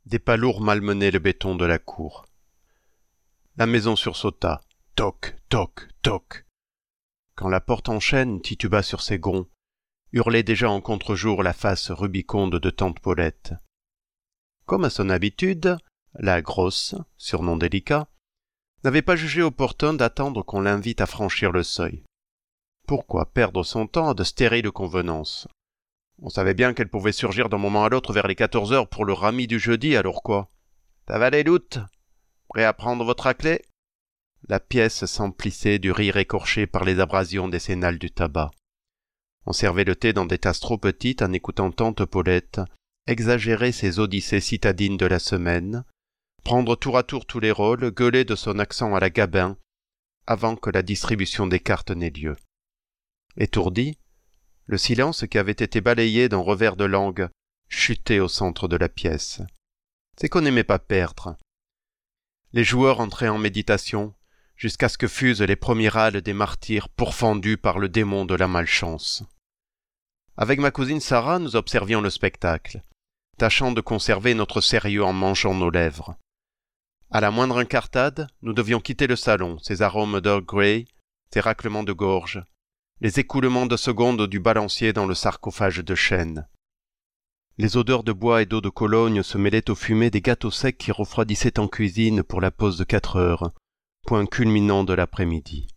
Des pas lourds malmenaient le béton de la cour. La maison sursauta. Toc, toc, toc. Quand la porte en chêne tituba sur ses gonds, hurlait déjà en contre-jour la face rubiconde de tante Paulette. Comme à son habitude, la grosse, surnom délicat, n'avait pas jugé opportun d'attendre qu'on l'invite à franchir le seuil. Pourquoi perdre son temps à de stériles convenances? On savait bien qu'elle pouvait surgir d'un moment à l'autre vers les 14 heures pour le rami du jeudi, alors quoi? Ça va les doutes? Prêt à prendre votre raclée? La pièce s'emplissait du rire écorché par les abrasions décennales du tabac. On servait le thé dans des tasses trop petites en écoutant tante Paulette exagérer ses odyssées citadines de la semaine, prendre tour à tour tous les rôles, gueuler de son accent à la Gabin, avant que la distribution des cartes n'ait lieu. Étourdi, le silence qui avait été balayé d'un revers de langue chutait au centre de la pièce. C'est qu'on n'aimait pas perdre. Les joueurs entraient en méditation, jusqu'à ce que fusent les premiers râles des martyrs pourfendus par le démon de la malchance. Avec ma cousine Sarah, nous observions le spectacle, tâchant de conserver notre sérieux en mangeant nos lèvres. À la moindre incartade, nous devions quitter le salon, ses arômes d'Earl Grey, ses raclements de gorge, les écoulements de secondes du balancier dans le sarcophage de chêne. Les odeurs de bois et d'eau de Cologne se mêlaient aux fumées des gâteaux secs qui refroidissaient en cuisine pour la pause de 4 heures, point culminant de l'après-midi.